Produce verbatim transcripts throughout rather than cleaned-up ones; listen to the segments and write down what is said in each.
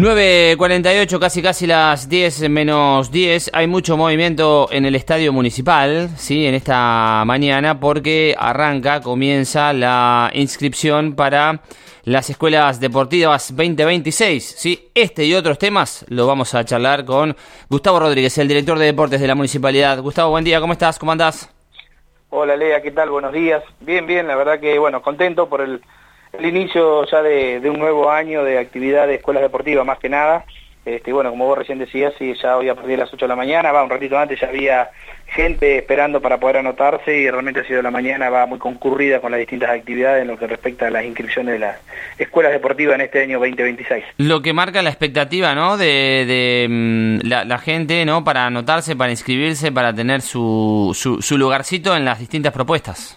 nueve cuarenta y ocho, casi casi las diez menos diez. Hay mucho movimiento en el estadio municipal, ¿sí? En esta mañana, porque arranca, comienza la inscripción para las escuelas deportivas veinte veintiséis, ¿sí? Este y otros temas lo vamos a charlar con Gustavo Rodríguez, el director de deportes de la municipalidad. Gustavo, buen día, ¿cómo estás? ¿Cómo andás? Hola Lea, ¿qué tal? Buenos días. Bien, bien, la verdad que, bueno, contento por el, el inicio ya de, de un nuevo año de actividad de escuelas deportivas, más que nada. Este, bueno, como vos recién decías, sí, ya hoy a partir de las ocho de la mañana, va un ratito antes ya había gente esperando para poder anotarse y realmente ha sido la mañana, va muy concurrida con las distintas actividades en lo que respecta a las inscripciones de las escuelas deportivas en este año veinte veintiséis. Lo que marca la expectativa, ¿no? De, de mm, la, la gente, ¿no? Para anotarse, para inscribirse, para tener su, su, su lugarcito en las distintas propuestas.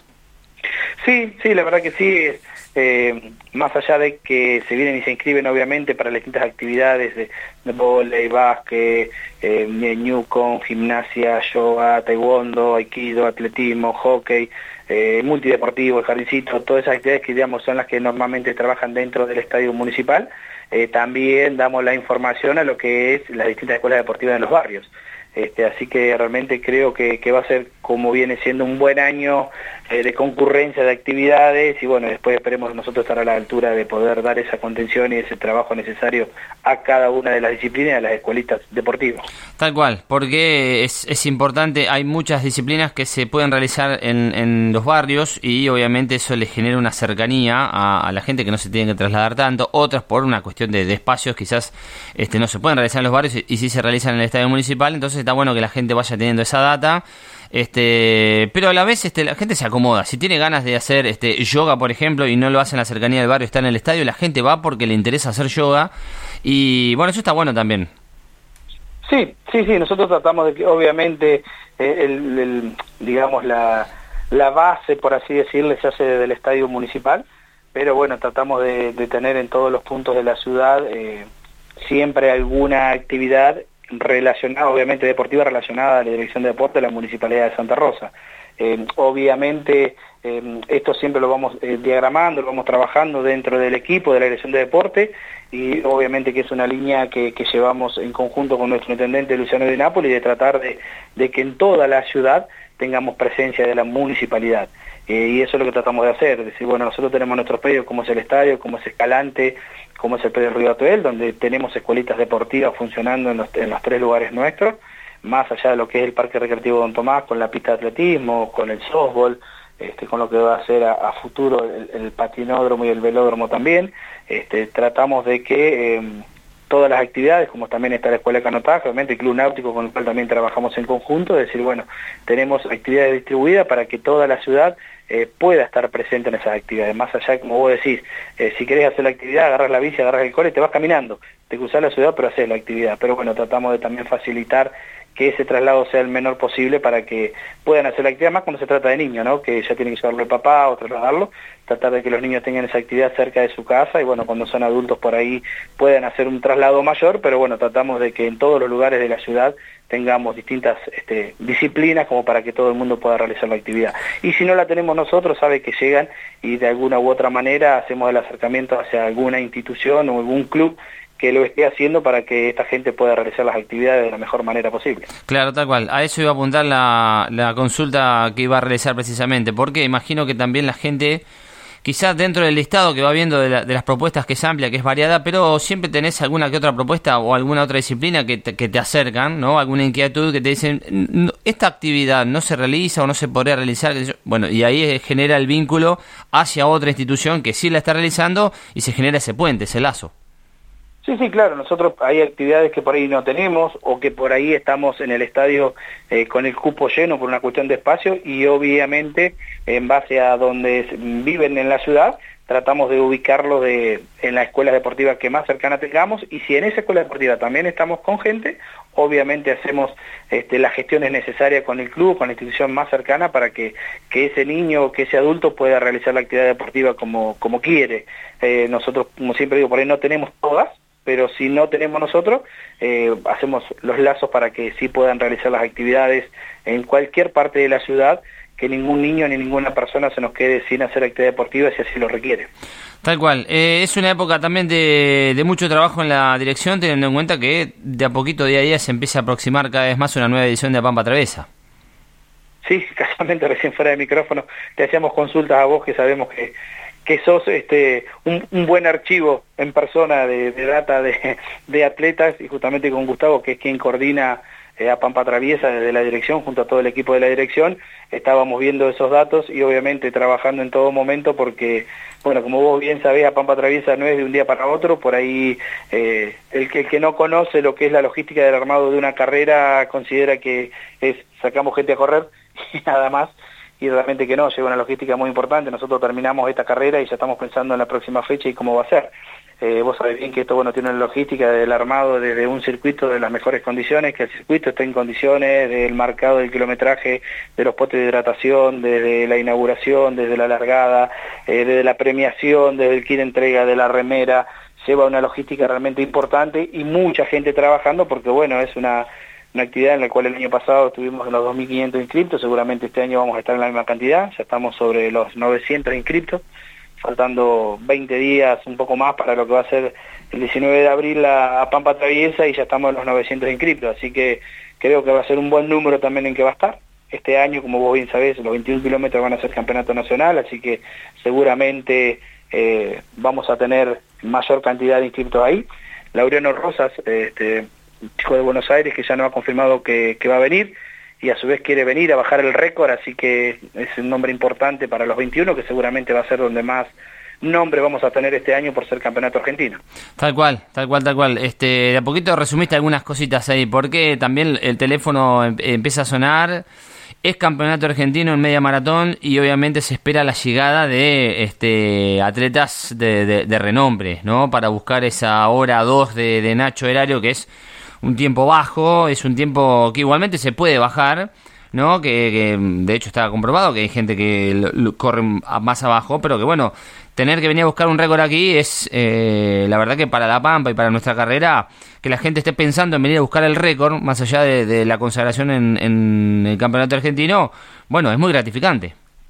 Sí, sí, la verdad que sí. Eh, más allá de que se vienen y se inscriben obviamente para las distintas actividades de, de vóley, básquet, eh, ñucon, gimnasia, yoga, taekwondo, aikido, atletismo, hockey, eh, multideportivo, el jardincito, todas esas actividades que digamos son las que normalmente trabajan dentro del estadio municipal. Eh, también damos la información a lo que es las distintas escuelas deportivas de los barrios. Este, así que realmente creo que, que va a ser, como viene siendo, un buen año eh, de concurrencia de actividades y bueno, después esperemos nosotros estar a la altura de poder dar esa contención y ese trabajo necesario a cada una de las disciplinas de las escuelitas deportivas. Tal cual, porque es, es importante, hay muchas disciplinas que se pueden realizar en, en los barrios y obviamente eso le genera una cercanía a, a la gente que no se tiene que trasladar tanto, otras por una cuestión de, de espacios quizás este, no se pueden realizar en los barrios y, y sí se realizan en el estadio municipal, entonces está bueno que la gente vaya teniendo esa data, este, pero a la vez este, la gente se acomoda. Si tiene ganas de hacer este, yoga, por ejemplo, y no lo hace en la cercanía del barrio, está en el estadio, la gente va porque le interesa hacer yoga y bueno, eso está bueno también. Sí, sí, sí, nosotros tratamos de que obviamente eh, el, el, digamos la, la base, por así decirle, se hace desde el estadio municipal, pero bueno, tratamos de, de tener en todos los puntos de la ciudad eh, siempre alguna actividad relacionada, obviamente deportiva, relacionada a la Dirección de Deporte de la Municipalidad de Santa Rosa. Eh, obviamente eh, esto siempre lo vamos eh, diagramando, lo vamos trabajando dentro del equipo de la Dirección de Deporte y obviamente que es una línea que, que llevamos en conjunto con nuestro intendente Luciano de Nápoli de tratar de, de que en toda la ciudad tengamos presencia de la municipalidad. Eh, y eso es lo que tratamos de hacer, es decir, bueno, nosotros tenemos nuestros predios como es el estadio, como es Escalante, como es el predio Río Atuel, donde tenemos escuelitas deportivas funcionando en los, en los tres lugares nuestros, más allá de lo que es el Parque Recreativo Don Tomás, con la pista de atletismo, con el softball, este, con lo que va a ser a, a futuro el, el patinódromo y el velódromo también. Este, tratamos de que eh, todas las actividades, como también está la Escuela de Canotaje, obviamente el Club Náutico con el cual también trabajamos en conjunto, es decir, bueno, tenemos actividades distribuidas para que toda la ciudad eh, pueda estar presente en esas actividades. Más allá, como vos decís, eh, si querés hacer la actividad, agarras la bici, agarras el cole, te vas caminando, te cruzás la ciudad, pero haces la actividad. Pero bueno, tratamos de también facilitar que ese traslado sea el menor posible para que puedan hacer la actividad, más cuando se trata de niños, ¿no? Que ya tienen que llevarlo el papá o trasladarlo, tratar de que los niños tengan esa actividad cerca de su casa y bueno, cuando son adultos por ahí puedan hacer un traslado mayor, pero bueno, tratamos de que en todos los lugares de la ciudad tengamos distintas este, disciplinas como para que todo el mundo pueda realizar la actividad. Y si no la tenemos nosotros, sabe que llegan y de alguna u otra manera hacemos el acercamiento hacia alguna institución o algún club que lo esté haciendo para que esta gente pueda realizar las actividades de la mejor manera posible. Claro, tal cual. A eso iba a apuntar la, la consulta que iba a realizar precisamente, porque imagino que también la gente, quizás dentro del listado que va viendo de, la, de las propuestas, que es amplia, que es variada, pero siempre tenés alguna que otra propuesta o alguna otra disciplina que te, que te acercan, ¿no? Alguna inquietud que te dicen, esta actividad no se realiza o no se podría realizar. Bueno, y ahí genera el vínculo hacia otra institución que sí la está realizando y se genera ese puente, ese lazo. Sí, sí, claro, nosotros hay actividades que por ahí no tenemos o que por ahí estamos en el estadio eh, con el cupo lleno por una cuestión de espacio y obviamente en base a donde viven en la ciudad tratamos de ubicarlos de, en las escuelas deportivas que más cercana tengamos y si en esa escuela deportiva también estamos con gente, obviamente hacemos este, las gestiones necesarias con el club, con la institución más cercana para que, que ese niño o que ese adulto pueda realizar la actividad deportiva como, como quiere. Eh, nosotros, como siempre digo, por ahí no tenemos todas, pero si no tenemos nosotros, eh, hacemos los lazos para que sí puedan realizar las actividades en cualquier parte de la ciudad que ningún niño ni ninguna persona se nos quede sin hacer actividad deportiva si así lo requiere. Tal cual. Eh, es una época también de, de mucho trabajo en la dirección, teniendo en cuenta que de a poquito, día a día, se empieza a aproximar cada vez más una nueva edición de A Pampa Traviesa. Sí, casualmente recién fuera de micrófono te hacíamos consultas a vos, que sabemos que, que sos este, un, un buen archivo en persona de, de data de, de atletas, y justamente con Gustavo, que es quien coordina eh, A Pampa Traviesa desde la dirección, junto a todo el equipo de la dirección, estábamos viendo esos datos y obviamente trabajando en todo momento porque, bueno, como vos bien sabés, A Pampa Traviesa no es de un día para otro. Por ahí eh, el, que, el que no conoce lo que es la logística del armado de una carrera considera que es sacamos gente a correr y nada más, y realmente que no, lleva una logística muy importante. Nosotros terminamos esta carrera y ya estamos pensando en la próxima fecha y cómo va a ser. Eh, vos sabés bien que esto, bueno, tiene una logística del armado desde un circuito de las mejores condiciones, que el circuito esté en condiciones, del marcado del kilometraje, de los potes de hidratación, desde la inauguración, desde la largada, eh, desde la premiación, desde el kit de entrega de la remera. Lleva una logística realmente importante y mucha gente trabajando porque, bueno, es una, una actividad en la cual el año pasado estuvimos en los dos mil quinientos inscriptos. Seguramente este año vamos a estar en la misma cantidad, ya estamos sobre los novecientos inscriptos, faltando veinte días, un poco más, para lo que va a ser el diecinueve de abril a, a Pampa Traviesa, y ya estamos en los novecientos inscriptos, así que creo que va a ser un buen número también en que va a estar. Este año, como vos bien sabés, los veintiún kilómetros van a ser campeonato nacional, así que seguramente eh, vamos a tener mayor cantidad de inscriptos ahí. Laureano Rosas, este, chico de Buenos Aires, que ya nos ha confirmado que, que va a venir, y a su vez quiere venir a bajar el récord, así que es un nombre importante para los veintiuno, que seguramente va a ser donde más nombre vamos a tener este año por ser campeonato argentino. Tal cual, tal cual, tal cual. Este, de a poquito resumiste algunas cositas ahí, porque también el teléfono em- empieza a sonar, es campeonato argentino en media maratón y obviamente se espera la llegada de este atletas de, de, de renombre, ¿no? Para buscar esa hora dos de, de Nacho Herario, que es un tiempo bajo, es un tiempo que igualmente se puede bajar, ¿no? Que, que de hecho está comprobado que hay gente que lo, lo corre más abajo, pero que bueno, tener que venir a buscar un récord aquí es, eh, la verdad que para La Pampa y para nuestra carrera, que la gente esté pensando en venir a buscar el récord, más allá de, de la consagración en, en el campeonato argentino, bueno, es muy gratificante.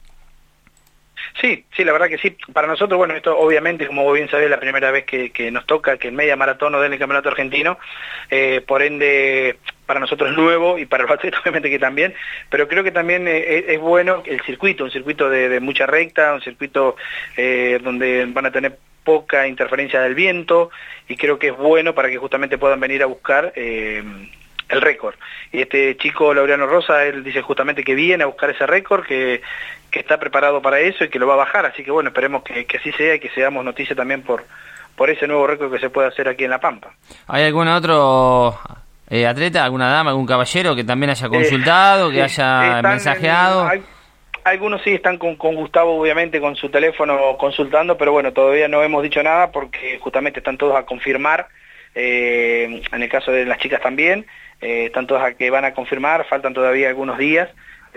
Sí, sí, la verdad que sí. Para nosotros, bueno, esto obviamente, como vos bien sabés, es la primera vez que, que nos toca que en media maratón nos den el campeonato argentino, eh, por ende, para nosotros es nuevo, y para los atletas obviamente que también, pero creo que también eh, es bueno el circuito, un circuito de, de mucha recta, un circuito eh, donde van a tener poca interferencia del viento, y creo que es bueno para que justamente puedan venir a buscar eh, el récord. Y este chico Laureano Rosa, él dice justamente que viene a buscar ese récord, que, que está preparado para eso y que lo va a bajar, así que bueno, esperemos que, que así sea y que seamos noticia también por, por ese nuevo récord que se puede hacer aquí en La Pampa. ¿Hay algún otro eh, atleta, alguna dama, algún caballero que también haya consultado, eh, que sí, haya mensajeado? En, hay, algunos sí están con, con Gustavo, obviamente, con su teléfono consultando, pero bueno, todavía no hemos dicho nada porque justamente están todos a confirmar, eh, en el caso de las chicas también, eh, están todos a que van a confirmar, faltan todavía algunos días.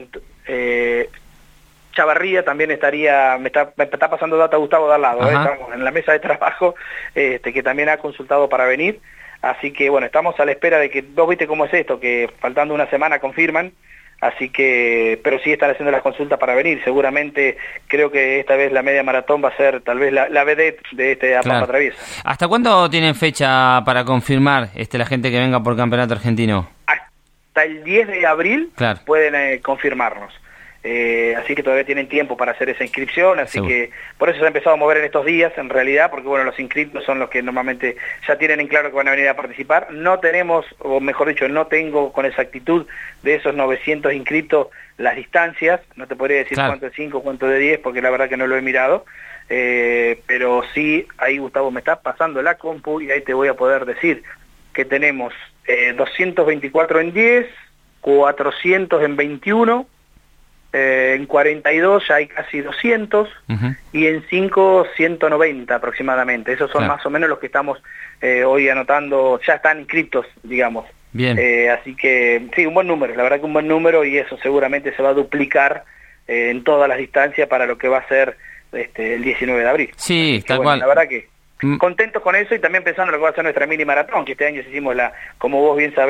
Eh, Chavarría también estaría, me está, me está pasando data Gustavo de al lado, ¿eh? Estamos en la mesa de trabajo, este, que también ha consultado para venir, así que bueno, estamos a la espera de que, vos viste cómo es esto, que faltando una semana confirman, así que, pero sí están haciendo las consultas para venir. Seguramente creo que esta vez la media maratón va a ser tal vez la, la vedette de este A Pampa Traviesa. ¿Hasta cuándo tienen fecha para confirmar este, la gente que venga por campeonato argentino? Hasta el diez de abril, claro, pueden eh, confirmarnos. Eh, así que todavía tienen tiempo para hacer esa inscripción, así Seguro. que por eso se ha empezado a mover en estos días, en realidad, porque bueno, los inscritos son los que normalmente ya tienen en claro que van a venir a participar. No tenemos, o mejor dicho, no tengo con exactitud de esos novecientos inscritos las distancias, no te podría decir claro. cuánto de cinco, cuánto de diez, porque la verdad que no lo he mirado, eh, pero sí, ahí Gustavo me está pasando la compu y ahí te voy a poder decir que tenemos eh, doscientos veinticuatro en diez, cuatrocientos en veintiuno, Eh, en cuarenta y dos ya hay casi doscientos, uh-huh. y en cinco, ciento noventa aproximadamente. Esos son claro. más o menos los que estamos eh, hoy anotando, ya están inscritos, digamos. Bien. Eh, así que sí, un buen número, la verdad que un buen número, y eso seguramente se va a duplicar eh, en todas las distancias para lo que va a ser este, el diecinueve de abril. Sí, así que, tal bueno, cual. La verdad que mm. contentos con eso, y también pensando en lo que va a ser nuestra mini maratón, que este año hicimos la, como vos bien sabés,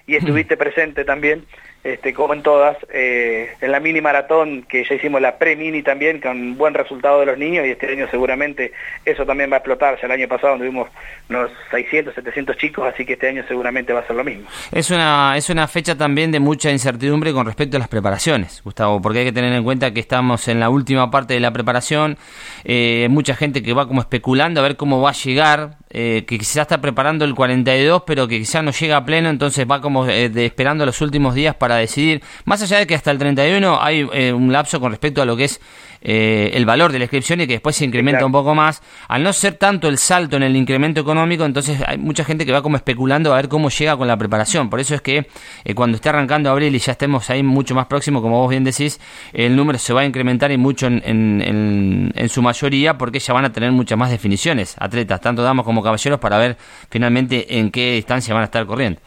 y estuviste presente también, este, como en todas, eh, en la mini maratón, que ya hicimos la pre-mini también, con buen resultado de los niños, y este año seguramente eso también va a explotar. Ya el año pasado tuvimos unos seiscientos, setecientos chicos, así que este año seguramente va a ser lo mismo. Es una, es una fecha también de mucha incertidumbre con respecto a las preparaciones, Gustavo, porque hay que tener en cuenta que estamos en la última parte de la preparación, eh, mucha gente que va como especulando a ver cómo va a llegar, eh, que quizás está preparando el cuarenta y dos, pero que quizás no llega a pleno, entonces va como eh, de, esperando los últimos días para decidir, más allá de que hasta el treinta y uno hay eh, un lapso con respecto a lo que es eh, el valor de la inscripción y que después se incrementa, claro, un poco más. Al no ser tanto el salto en el incremento económico, entonces hay mucha gente que va como especulando a ver cómo llega con la preparación. Por eso es que eh, cuando esté arrancando abril y ya estemos ahí mucho más próximo, como vos bien decís, el número se va a incrementar y mucho en, en, en, en su mayoría, porque ya van a tener muchas más definiciones, atletas, tanto damas como caballeros, para ver finalmente en qué distancia van a estar corriendo.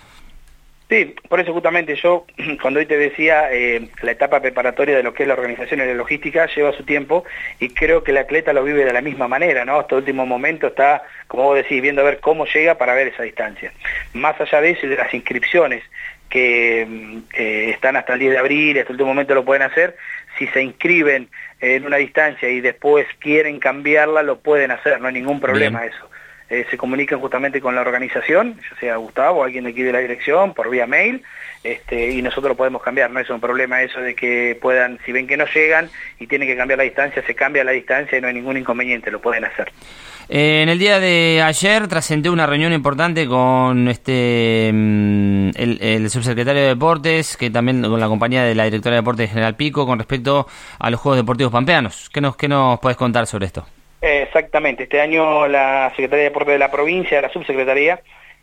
Sí, por eso justamente yo, cuando hoy te decía, eh, la etapa preparatoria de lo que es la organización y la logística lleva su tiempo, y creo que el atleta lo vive de la misma manera, ¿no? Hasta el último momento está, como vos decís, viendo a ver cómo llega para ver esa distancia. Más allá de eso y de las inscripciones que eh, están hasta el diez de abril, hasta el último momento lo pueden hacer, si se inscriben en una distancia y después quieren cambiarla, lo pueden hacer, no hay ningún problema. Bien. Eso. Eh, se comunican justamente con la organización, ya sea Gustavo o alguien de aquí de la dirección, por vía mail, este, y nosotros lo podemos cambiar. No es un problema eso de que puedan, si ven que no llegan y tienen que cambiar la distancia, se cambia la distancia y no hay ningún inconveniente, lo pueden hacer. Eh, en el día de ayer trascendió una reunión importante con este el, el subsecretario de Deportes, que también con la compañía de la directora de Deportes General Pico, con respecto a los Juegos Deportivos Pampeanos. ¿Qué nos, qué nos puedes contar sobre esto? Exactamente, este año la Secretaría de Deportes de la provincia, la subsecretaría,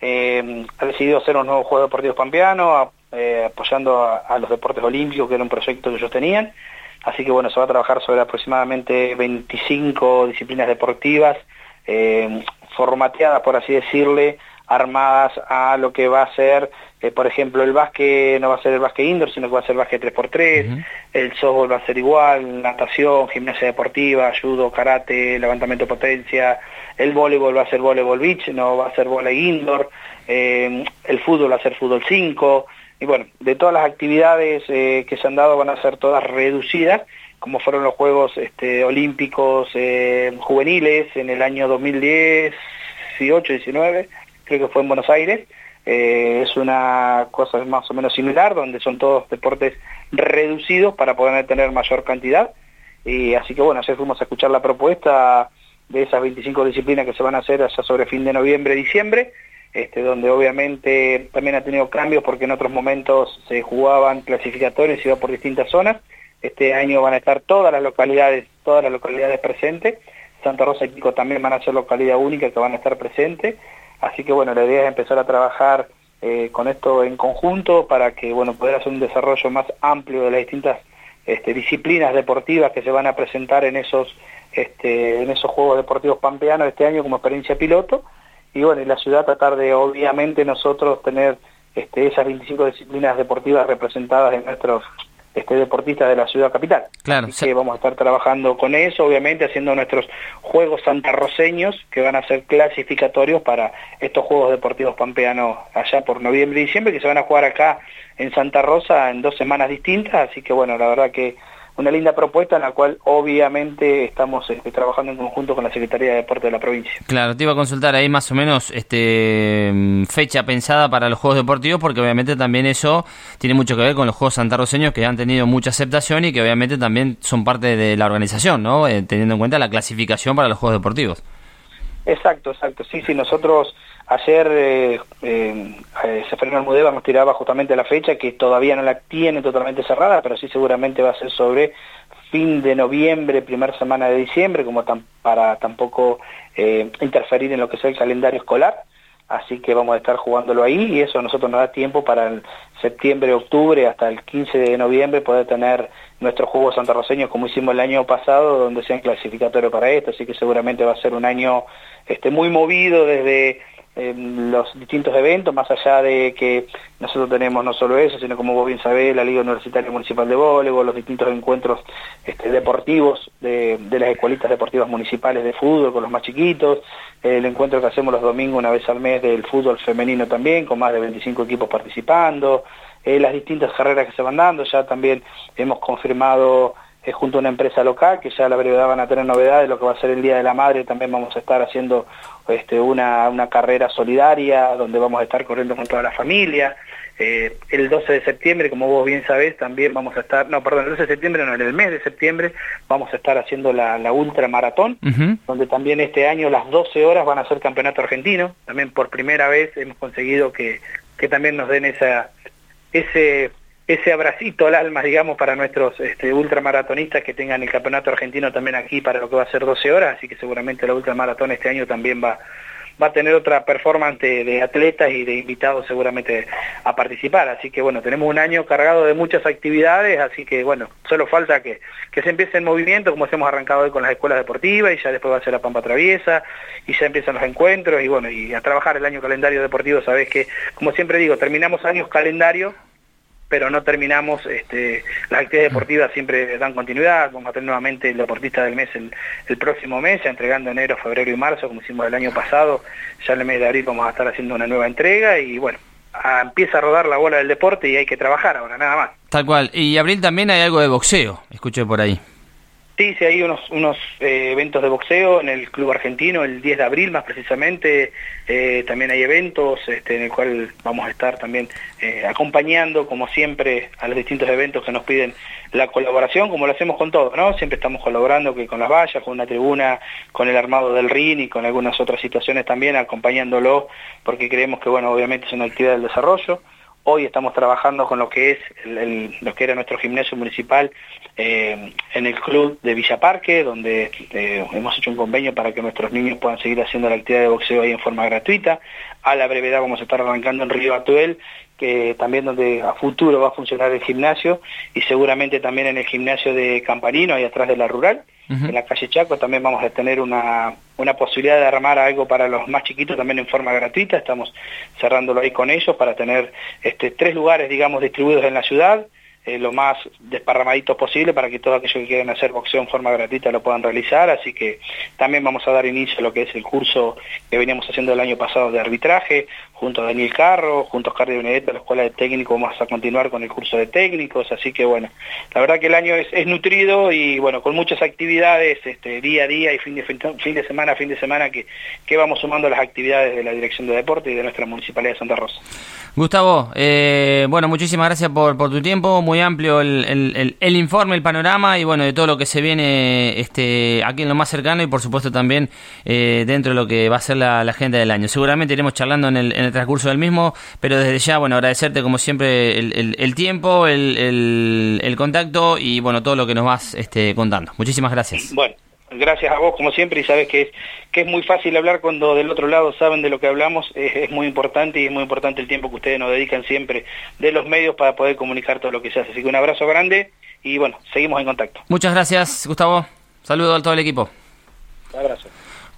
eh, ha decidido hacer unos nuevos Juegos Deportivos Pampeanos, eh, apoyando a, a los deportes olímpicos, que era un proyecto que ellos tenían. Así que bueno, se va a trabajar sobre aproximadamente veinticinco disciplinas deportivas, eh, formateadas, por así decirle, armadas a lo que va a ser, eh, por ejemplo, el básquet no va a ser el básquet indoor, sino que va a ser el básquet tres por tres, uh-huh. El softball va a ser igual, natación, gimnasia deportiva, judo, karate, levantamiento de potencia, el voleibol va a ser voleibol beach, no va a ser voleibol indoor, eh, el fútbol va a ser fútbol cinco, y bueno, de todas las actividades eh, que se han dado van a ser todas reducidas, como fueron los Juegos este, Olímpicos eh, juveniles en el año dos mil dieciocho diecinueve, creo que fue en Buenos Aires. Eh, es una cosa más o menos similar, donde son todos deportes reducidos para poder tener mayor cantidad. Y así que bueno, ayer fuimos a escuchar la propuesta de esas veinticinco disciplinas que se van a hacer allá sobre fin de noviembre, diciembre, este, donde obviamente también ha tenido cambios porque en otros momentos se jugaban clasificatorios y iba por distintas zonas. Este año van a estar todas las localidades, todas las localidades presentes. Santa Rosa y Pico también van a ser localidad única que van a estar presentes. Así que bueno, la idea es empezar a trabajar eh, con esto en conjunto para que bueno, poder hacer un desarrollo más amplio de las distintas este, disciplinas deportivas que se van a presentar en esos este, en esos Juegos Deportivos Pampeanos este año como experiencia piloto. Y bueno, en la ciudad tratar de obviamente nosotros tener este, esas veinticinco disciplinas deportivas representadas en nuestros este, deportistas de la ciudad capital. Claro. Así que vamos a estar trabajando con eso, obviamente haciendo nuestros juegos santarroceños que van a ser clasificatorios para estos Juegos Deportivos Pampeanos allá por noviembre y diciembre, que se van a jugar acá en Santa Rosa en dos semanas distintas. Así que bueno, la verdad que una linda propuesta en la cual obviamente estamos este, trabajando en conjunto con la Secretaría de Deporte de la provincia. Claro, te iba a consultar ahí más o menos este fecha pensada para los Juegos Deportivos, porque obviamente también eso tiene mucho que ver con los Juegos santarroceños, que han tenido mucha aceptación y que obviamente también son parte de la organización, ¿no? Eh, teniendo en cuenta la clasificación para los Juegos Deportivos. Exacto, exacto. Sí, sí, nosotros ayer eh, eh, Seferino Almudeva nos tiraba justamente la fecha, que todavía no la tiene totalmente cerrada, pero sí seguramente va a ser sobre fin de noviembre, primera semana de diciembre, como tam para tampoco eh, interferir en lo que es el calendario escolar. Así que vamos a estar jugándolo ahí, y eso a nosotros nos da tiempo para el septiembre, octubre, hasta el quince de noviembre poder tener nuestros juegos santarroceños como hicimos el año pasado, donde sean clasificatorios para esto. Así que seguramente va a ser un año este, muy movido desde eh, los distintos eventos, más allá de que nosotros tenemos no solo eso, sino como vos bien sabés, la Liga Universitaria Municipal de Voleibol, los distintos encuentros este, deportivos de, de las escuelitas deportivas municipales de fútbol con los más chiquitos, eh, el encuentro que hacemos los domingos una vez al mes del fútbol femenino también, con más de veinticinco equipos participando, eh, las distintas carreras que se van dando. Ya también hemos confirmado eh, junto a una empresa local que ya a la brevedad van a tener novedades, lo que va a ser el Día de la Madre. También vamos a estar haciendo este, una, una carrera solidaria donde vamos a estar corriendo con toda la familia. Eh, el doce de septiembre, como vos bien sabés, también vamos a estar, no, perdón, el doce de septiembre, no, en el mes de septiembre vamos a estar haciendo la, la ultramaratón, uh-huh. donde también este año las doce horas van a ser campeonato argentino. También por primera vez hemos conseguido que, que también nos den esa, ese, ese abracito al alma, digamos, para nuestros este, ultramaratonistas que tengan el campeonato argentino también aquí para lo que va a ser doce horas, así que seguramente la ultramaratón este año también va va a tener otra performance de, de atletas y de invitados seguramente a participar. Así que bueno, tenemos un año cargado de muchas actividades, así que bueno, solo falta que, que se empiece el movimiento, como hemos arrancado hoy con las escuelas deportivas, y ya después va a ser la Pampa Traviesa, y ya empiezan los encuentros, y bueno, y a trabajar el año calendario deportivo. Sabés que, como siempre digo, terminamos años calendario, pero no terminamos, este, las actividades deportivas siempre dan continuidad. Vamos a tener nuevamente el deportista del mes el, el próximo mes, ya entregando enero, febrero y marzo, como hicimos el año pasado. Ya en el mes de abril vamos a estar haciendo una nueva entrega, y bueno, a, empieza a rodar la bola del deporte y hay que trabajar ahora, nada más. Tal cual. Y abril también hay algo de boxeo, escuché por ahí. Sí, sí, hay unos, unos eh, eventos de boxeo en el Club Argentino, el diez de abril más precisamente. Eh, también hay eventos este, en el cual vamos a estar también eh, acompañando, como siempre, a los distintos eventos que nos piden la colaboración, como lo hacemos con todo, ¿no? Siempre estamos colaborando que con las vallas, con una tribuna, con el armado del ring y con algunas otras situaciones también, acompañándolo, porque creemos que, bueno, obviamente es una actividad del desarrollo. Hoy estamos trabajando con lo que es el, el, lo que era nuestro gimnasio municipal eh, en el club de Villa Parque, donde eh, hemos hecho un convenio para que nuestros niños puedan seguir haciendo la actividad de boxeo ahí en forma gratuita. A la brevedad vamos a estar arrancando en Río Atuel, que también donde a futuro va a funcionar el gimnasio, y seguramente también en el gimnasio de Campanino, ahí atrás de la Rural, uh-huh. en la calle Chaco, también vamos a tener una, una posibilidad de armar algo para los más chiquitos también en forma gratuita. Estamos cerrándolo ahí con ellos para tener este, tres lugares, digamos, distribuidos en la ciudad, eh, lo más desparramaditos posible, para que todos aquellos que quieran hacer boxeo en forma gratuita lo puedan realizar. Así que también vamos a dar inicio a lo que es el curso que veníamos haciendo el año pasado de arbitraje, junto a Daniel Carro, junto a Oscar de Benedetto, la Escuela de Técnico. Vamos a continuar con el curso de técnicos. Así que bueno, la verdad que el año es, es nutrido, y bueno, con muchas actividades este, día a día y fin de, fin de semana, fin de semana, que, que vamos sumando las actividades de la Dirección de Deporte y de nuestra Municipalidad de Santa Rosa. Gustavo, eh, bueno, muchísimas gracias por, por tu tiempo, muy amplio el, el, el, el informe, el panorama, y bueno, de todo lo que se viene este, aquí en lo más cercano, y por supuesto también eh, dentro de lo que va a ser la, la agenda del año. Seguramente iremos charlando en el, en el transcurso del mismo, pero desde ya, bueno, agradecerte como siempre el, el, el tiempo, el, el, el contacto, y bueno, todo lo que nos vas este, contando. Muchísimas gracias. Bueno. Gracias a vos, como siempre, y sabes que es, que es muy fácil hablar cuando del otro lado saben de lo que hablamos. Es, es muy importante, y es muy importante el tiempo que ustedes nos dedican siempre de los medios para poder comunicar todo lo que se hace. Así que un abrazo grande, y bueno, seguimos en contacto. Muchas gracias, Gustavo. Saludos a todo el equipo. Un abrazo.